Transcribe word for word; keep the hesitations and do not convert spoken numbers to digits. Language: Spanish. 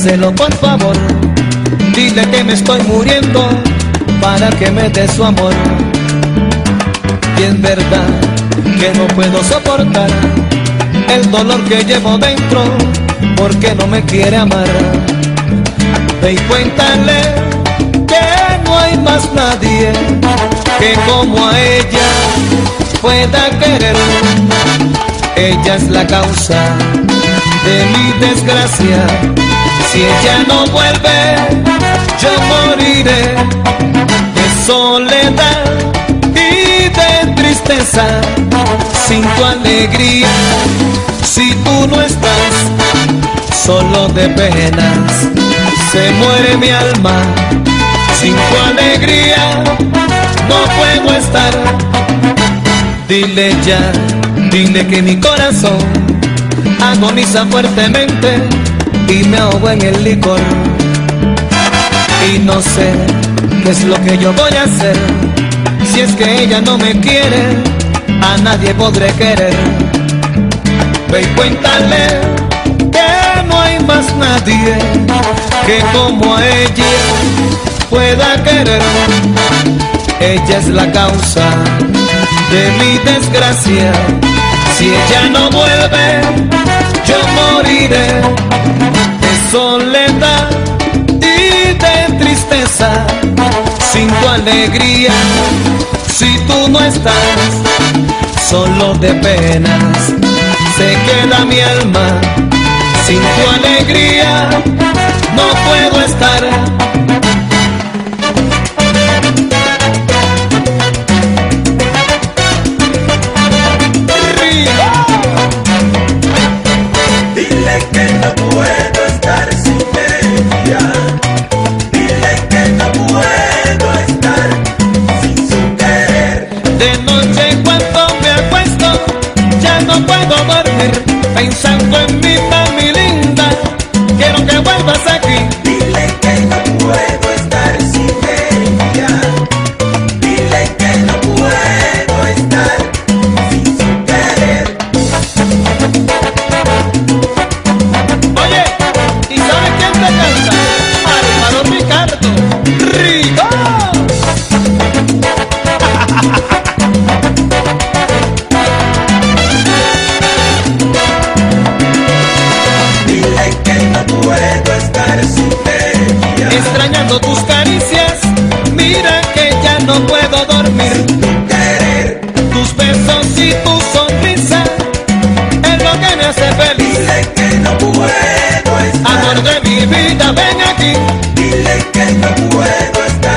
díselo por favor. Dile que me estoy muriendo para que me dé su amor. Y es verdad que no puedo soportar el dolor que llevo dentro porque no me quiere amar. Ve y cuéntale que no hay más nadie que como a ella pueda querer. Ella es la causa de mi desgracia. Si ella no vuelve, yo moriré de soledad y de tristeza. Sin tu alegría, si tú no estás, solo de penas se muere mi alma. Sin tu alegría no puedo estar. Dile ya, dile que mi corazón agoniza fuertemente y me ahogo en el licor. Y no sé qué es lo que yo voy a hacer. Si es que ella no me quiere, a nadie podré querer. Ve y cuéntale que no hay más nadie que como a ella pueda querer. Ella es la causa de mi desgracia. Si ella no vuelve, yo moriré de soledad y de tristeza. Sin tu alegría, si tú no estás, solo de penas se queda mi alma. Sin tu alegría no puedo estar. Pensando en mi mami linda, quiero que vuelvas aquí. Dile que no puedo estar sin ella. Dile que no puedo estar sin su querer. Oye, ¿y sabes quién te canta? Álvaro Ricardo. ¡Rico! Extrañando tus caricias, mira que ya no puedo dormir. Tus besos y tu sonrisa es lo que me hace feliz. Dile que no puedo estar. Amor de mi vida, ven aquí. Dile que no puedo estar.